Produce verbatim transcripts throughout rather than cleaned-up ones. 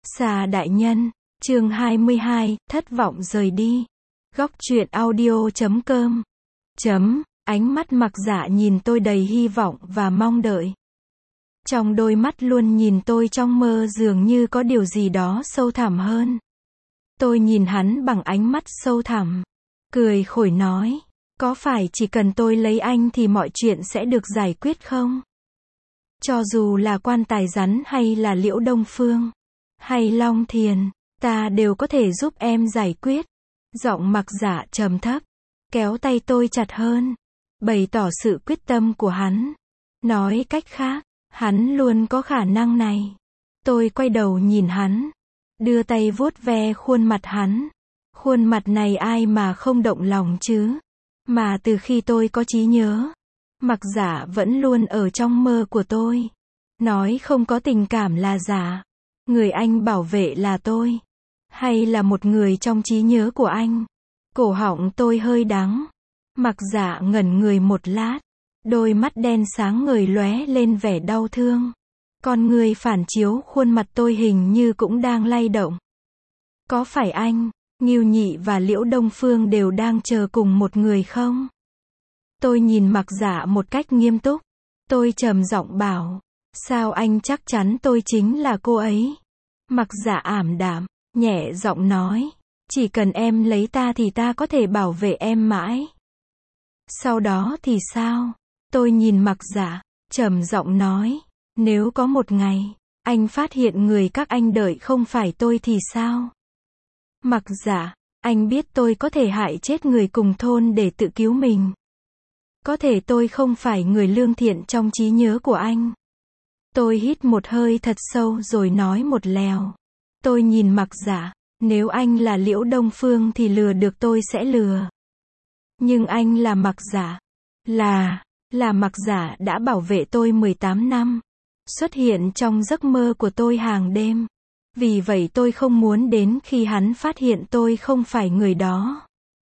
Xà đại nhân, chương hai mươi hai, thất vọng rời đi. Góc truyện audio chấm com. Chấm, ánh mắt Mặc Dạ nhìn tôi đầy hy vọng và mong đợi. Trong đôi mắt luôn nhìn tôi trong mơ dường như có điều gì đó sâu thẳm hơn. Tôi nhìn hắn bằng ánh mắt sâu thẳm. Cười khổ nói, có phải chỉ cần tôi lấy anh thì mọi chuyện sẽ được giải quyết không? Cho dù là Quan Tài Rắn hay là Liễu Đông Phương, hay Long Thiền, ta đều có thể giúp em giải quyết. Giọng Mặc Dạ trầm thấp, kéo tay tôi chặt hơn, bày tỏ sự quyết tâm của hắn. Nói cách khác, hắn luôn có khả năng này. Tôi quay đầu nhìn hắn, đưa tay vuốt ve khuôn mặt hắn. Khuôn mặt này ai mà không động lòng chứ? Mà từ khi tôi có trí nhớ, Mặc Dạ vẫn luôn ở trong mơ của tôi. Nói không có tình cảm là giả. Người anh bảo vệ là tôi, hay là một người trong trí nhớ của anh? Cổ họng tôi hơi đắng. Mặc Dạ ngẩn người một lát, đôi mắt đen sáng ngời lóe lên vẻ đau thương. Con người phản chiếu khuôn mặt tôi hình như cũng đang lay động. Có phải anh, Ngưu Nhị và Liễu Đông Phương đều đang chờ cùng một người không? Tôi nhìn Mặc Dạ một cách nghiêm túc. Tôi trầm giọng bảo, sao anh chắc chắn tôi chính là cô ấy? Mặc Dạ ảm đạm, nhẹ giọng nói, chỉ cần em lấy ta thì ta có thể bảo vệ em mãi. Sau đó thì sao? Tôi nhìn Mặc Dạ, trầm giọng nói, nếu có một ngày, anh phát hiện người các anh đợi không phải tôi thì sao? Mặc Dạ, anh biết tôi có thể hại chết người cùng thôn để tự cứu mình. Có thể tôi không phải người lương thiện trong trí nhớ của anh. Tôi hít một hơi thật sâu rồi nói một lèo. Tôi nhìn Mặc Dạ, nếu anh là Liễu Đông Phương thì lừa được tôi sẽ lừa. Nhưng anh là Mặc Dạ. Là, là Mặc Dạ đã bảo vệ tôi mười tám năm. Xuất hiện trong giấc mơ của tôi hàng đêm. Vì vậy tôi không muốn đến khi hắn phát hiện tôi không phải người đó.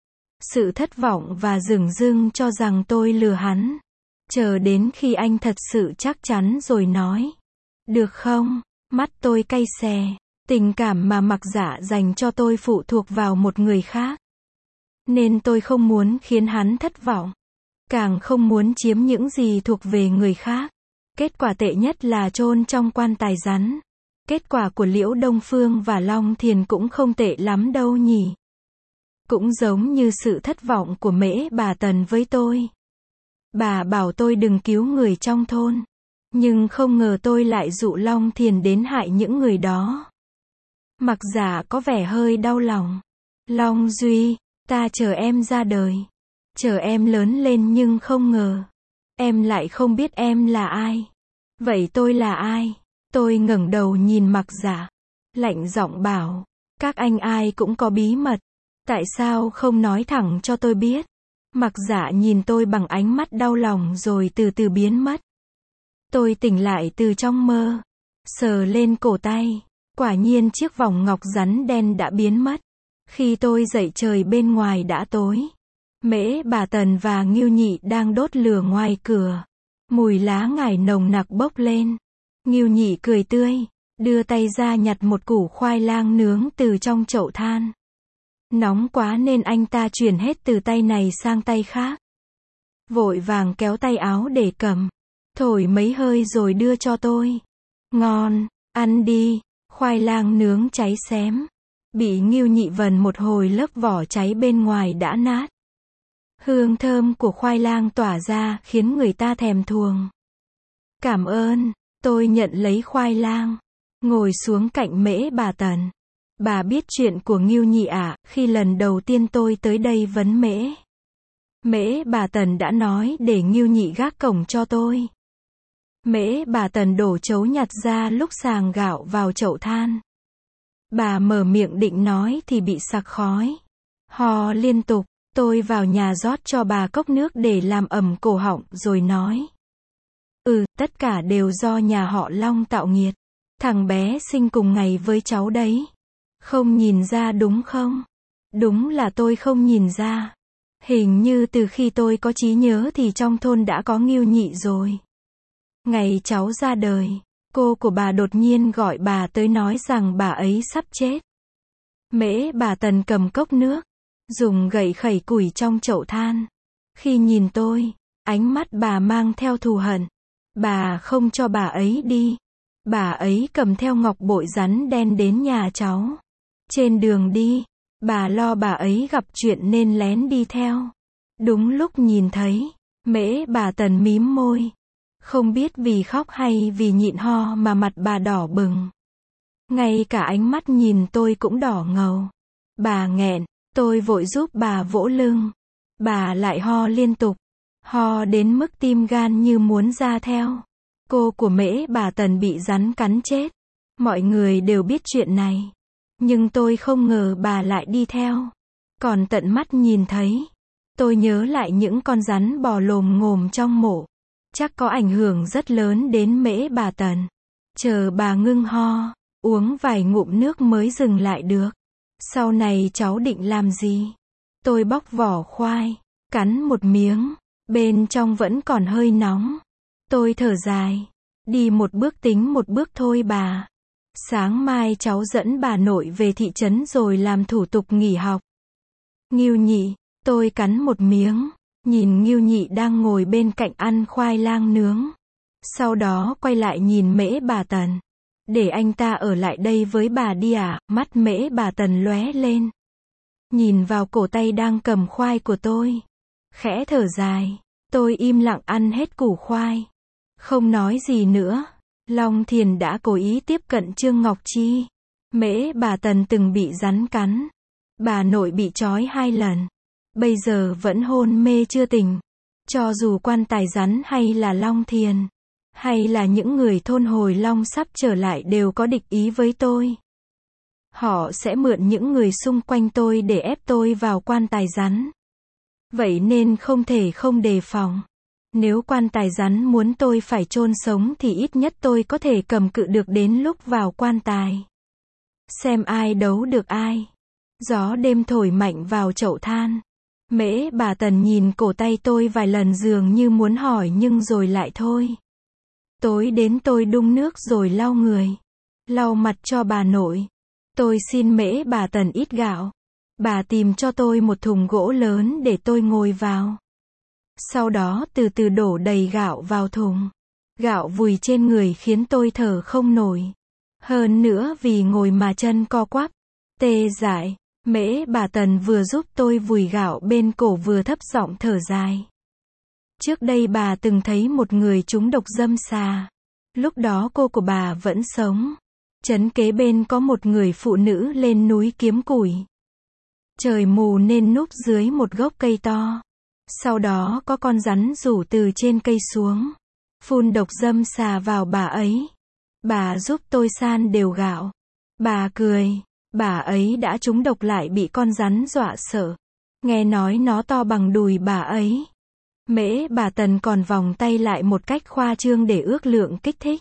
Sự thất vọng và dửng dưng cho rằng tôi lừa hắn. Chờ đến khi anh thật sự chắc chắn rồi nói. Được không? Mắt tôi cay xè. Tình cảm mà Mặc Dạ dành cho tôi phụ thuộc vào một người khác. Nên tôi không muốn khiến hắn thất vọng. Càng không muốn chiếm những gì thuộc về người khác. Kết quả tệ nhất là chôn trong quan tài rắn. Kết quả của Liễu Đông Phương và Long Thiền cũng không tệ lắm đâu nhỉ. Cũng giống như sự thất vọng của Mễ bà Tần với tôi. Bà bảo tôi đừng cứu người trong thôn. Nhưng không ngờ tôi lại dụ Long Thiền đến hại những người đó. Mặc Dạ có vẻ hơi đau lòng. Long Duy, ta chờ em ra đời. Chờ em lớn lên nhưng không ngờ. Em lại không biết em là ai. Vậy tôi là ai? Tôi ngẩng đầu nhìn Mặc Dạ. Lạnh giọng bảo, các anh ai cũng có bí mật. Tại sao không nói thẳng cho tôi biết? Mặc Dạ nhìn tôi bằng ánh mắt đau lòng rồi từ từ biến mất. Tôi tỉnh lại từ trong mơ. Sờ lên cổ tay. Quả nhiên chiếc vòng ngọc rắn đen đã biến mất. Khi tôi dậy trời bên ngoài đã tối. Mễ bà Tần và Ngưu Nhị đang đốt lửa ngoài cửa. Mùi lá ngải nồng nặc bốc lên. Ngưu Nhị cười tươi, đưa tay ra nhặt một củ khoai lang nướng từ trong chậu than. Nóng quá nên anh ta chuyển hết từ tay này sang tay khác. Vội vàng kéo tay áo để cầm. Thổi mấy hơi rồi đưa cho tôi. Ngon, ăn đi. Khoai lang nướng cháy xém. Bị Ngưu Nhị vần một hồi lớp vỏ cháy bên ngoài đã nát. Hương thơm của khoai lang tỏa ra khiến người ta thèm thuồng. Cảm ơn. Tôi nhận lấy khoai lang. Ngồi xuống cạnh Mễ bà Tần. Bà biết chuyện của Ngưu Nhị à? Khi lần đầu tiên tôi tới đây vấn Mễ. Mễ bà Tần đã nói để Ngưu Nhị gác cổng cho tôi. Mễ bà Tần đổ chấu nhặt ra lúc sàng gạo vào chậu than. Bà mở miệng định nói thì bị sặc khói. Ho liên tục. Tôi vào nhà rót cho bà cốc nước để làm ẩm cổ họng rồi nói. Ừ, tất cả đều do nhà họ Long tạo nghiệt. Thằng bé sinh cùng ngày với cháu đấy. Không nhìn ra đúng không? Đúng là tôi không nhìn ra. Hình như từ khi tôi có trí nhớ thì trong thôn đã có Ngưu Nhị rồi. Ngày cháu ra đời, cô của bà đột nhiên gọi bà tới nói rằng bà ấy sắp chết. Mễ bà Tần cầm cốc nước, dùng gậy khẩy củi trong chậu than. Khi nhìn tôi, ánh mắt bà mang theo thù hận. Bà không cho bà ấy đi. Bà ấy cầm theo ngọc bội rắn đen đến nhà cháu. Trên đường đi, bà lo bà ấy gặp chuyện nên lén đi theo. Đúng lúc nhìn thấy, Mễ bà Tần mím môi. Không biết vì khóc hay vì nhịn ho mà mặt bà đỏ bừng. Ngay cả ánh mắt nhìn tôi cũng đỏ ngầu. Bà nghẹn, tôi vội giúp bà vỗ lưng. Bà lại ho liên tục. Ho đến mức tim gan như muốn ra theo. Cô của Mễ bà Tần bị rắn cắn chết. Mọi người đều biết chuyện này. Nhưng tôi không ngờ bà lại đi theo. Còn tận mắt nhìn thấy. Tôi nhớ lại những con rắn bò lồm ngồm trong mộ. Chắc có ảnh hưởng rất lớn đến Mễ bà Tần. Chờ bà ngưng ho, uống vài ngụm nước mới dừng lại được. Sau này cháu định làm gì? Tôi bóc vỏ khoai, cắn một miếng, bên trong vẫn còn hơi nóng. Tôi thở dài, đi một bước tính một bước thôi bà. Sáng mai cháu dẫn bà nội về thị trấn rồi làm thủ tục nghỉ học. Ngưu Nhị, tôi cắn một miếng, nhìn Ngưu Nhị đang ngồi bên cạnh ăn khoai lang nướng. Sau đó quay lại nhìn Mễ bà Tần. Để anh ta ở lại đây với bà đi à? Mắt Mễ bà Tần lóe lên. Nhìn vào cổ tay đang cầm khoai của tôi. Khẽ thở dài. Tôi im lặng ăn hết củ khoai. Không nói gì nữa. Long Thiền đã cố ý tiếp cận Trương Ngọc Chi. Mễ bà Tần từng bị rắn cắn. Bà nội bị trói hai lần. Bây giờ vẫn hôn mê chưa tỉnh. Cho dù quan tài rắn hay là Long Thiền, hay là những người thôn Hồi Long sắp trở lại đều có địch ý với tôi. Họ sẽ mượn những người xung quanh tôi để ép tôi vào quan tài rắn. Vậy nên không thể không đề phòng. Nếu quan tài rắn muốn tôi phải chôn sống thì ít nhất tôi có thể cầm cự được đến lúc vào quan tài. Xem ai đấu được ai. Gió đêm thổi mạnh vào chậu than. Mễ bà Tần nhìn cổ tay tôi vài lần dường như muốn hỏi nhưng rồi lại thôi. Tối đến tôi đun nước rồi lau người. Lau mặt cho bà nội. Tôi xin Mễ bà Tần ít gạo. Bà tìm cho tôi một thùng gỗ lớn để tôi ngồi vào. Sau đó từ từ đổ đầy gạo vào thùng. Gạo vùi trên người khiến tôi thở không nổi. Hơn nữa vì ngồi mà chân co quắp, tê dại. Mễ bà Tần vừa giúp tôi vùi gạo bên cổ vừa thấp giọng thở dài. Trước đây bà từng thấy một người trúng độc dâm xà. Lúc đó cô của bà vẫn sống. Trấn kế bên có một người phụ nữ lên núi kiếm củi. Trời mù nên núp dưới một gốc cây to. Sau đó có con rắn rủ từ trên cây xuống. Phun độc dâm xà vào bà ấy. Bà giúp tôi san đều gạo. Bà cười. Bà ấy đã trúng độc lại bị con rắn dọa sợ. Nghe nói nó to bằng đùi bà ấy. Mễ bà Tần còn vòng tay lại một cách khoa trương để ước lượng kích thích.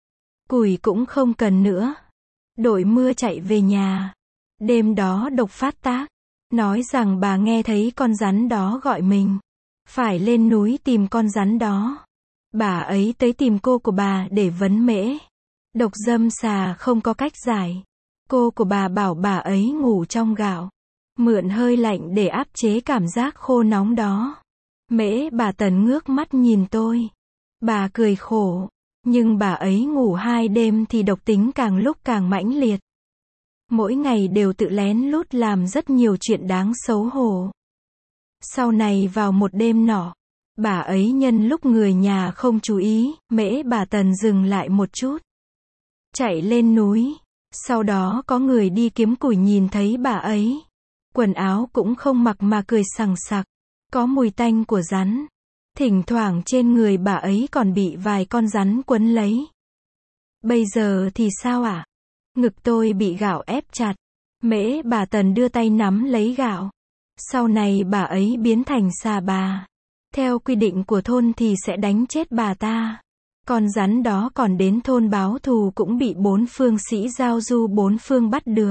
Củi cũng không cần nữa. Đội mưa chạy về nhà. Đêm đó độc phát tác. Nói rằng bà nghe thấy con rắn đó gọi mình. Phải lên núi tìm con rắn đó. Bà ấy tới tìm cô của bà để vấn Mễ. Độc dâm xà không có cách giải. Cô của bà bảo bà ấy ngủ trong gạo. Mượn hơi lạnh để áp chế cảm giác khô nóng đó. Mễ bà Tần ngước mắt nhìn tôi. Bà cười khổ. Nhưng bà ấy ngủ hai đêm thì độc tính càng lúc càng mãnh liệt. Mỗi ngày đều tự lén lút làm rất nhiều chuyện đáng xấu hổ. Sau này vào một đêm nọ, bà ấy nhân lúc người nhà không chú ý, Mễ bà Tần dừng lại một chút. Chạy lên núi. Sau đó có người đi kiếm củi nhìn thấy bà ấy. Quần áo cũng không mặc mà cười sằng sặc. Có mùi tanh của rắn. Thỉnh thoảng trên người bà ấy còn bị vài con rắn quấn lấy. Bây giờ thì sao ạ? À? Ngực tôi bị gạo ép chặt. Mễ bà Tần đưa tay nắm lấy gạo. Sau này bà ấy biến thành xà bà. Theo quy định của thôn thì sẽ đánh chết bà ta. Con rắn đó còn đến thôn báo thù cũng bị bốn phương sĩ giao du bốn phương bắt được.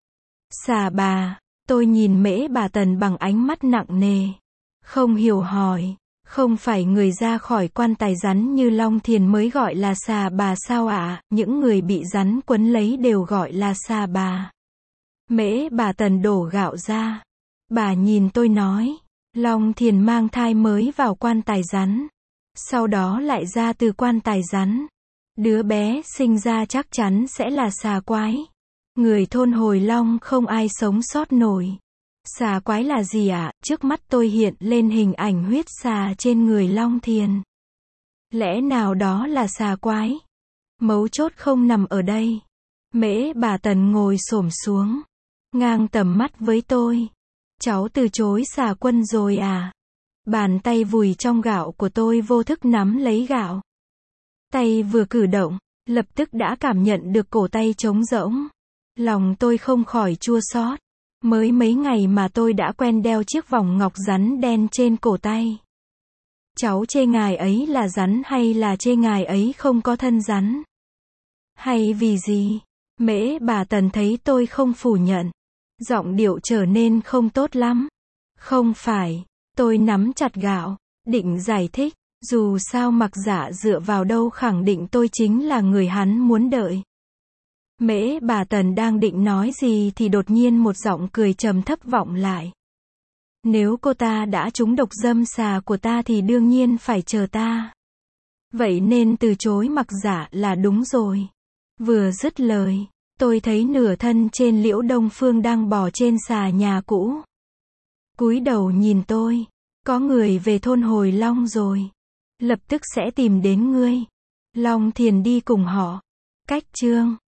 Xà bà, tôi nhìn Mễ bà Tần bằng ánh mắt nặng nề. Không hiểu hỏi. Không phải người ra khỏi quan tài rắn như Long Thiền mới gọi là xà bà sao ạ, những người bị rắn quấn lấy đều gọi là xà bà. Mễ bà Tần đổ gạo ra. Bà nhìn tôi nói, Long Thiền mang thai mới vào quan tài rắn. Sau đó lại ra từ quan tài rắn. Đứa bé sinh ra chắc chắn sẽ là xà quái. Người thôn Hồi Long không ai sống sót nổi. Xà quái là gì ạ? Trước mắt tôi hiện lên hình ảnh huyết xà trên người Long Thiền. Lẽ nào đó là xà quái? Mấu chốt không nằm ở đây. Mễ bà Tần ngồi xổm xuống, ngang tầm mắt với tôi. Cháu từ chối xà quân rồi à? Bàn tay vùi trong gạo của tôi vô thức nắm lấy gạo. Tay vừa cử động, lập tức đã cảm nhận được cổ tay trống rỗng. Lòng tôi không khỏi chua xót. Mới mấy ngày mà tôi đã quen đeo chiếc vòng ngọc rắn đen trên cổ tay. Cháu chê ngài ấy là rắn hay là chê ngài ấy không có thân rắn? Hay vì gì? Mễ bà Tần thấy tôi không phủ nhận. Giọng điệu trở nên không tốt lắm. Không phải, tôi nắm chặt gạo, định giải thích. Dù sao Mặc Dạ dựa vào đâu khẳng định tôi chính là người hắn muốn đợi. Mễ bà Tần đang định nói gì thì đột nhiên một giọng cười trầm thấp vọng lại. Nếu cô ta đã trúng độc dâm xà của ta thì đương nhiên phải chờ ta. Vậy nên từ chối Mặc Dạ là đúng rồi. Vừa dứt lời, tôi thấy nửa thân trên Liễu Đông Phương đang bò trên xà nhà cũ. Cúi đầu nhìn tôi. Có người về thôn Hồi Long rồi. Lập tức sẽ tìm đến ngươi. Long Thiền đi cùng họ. Cách chương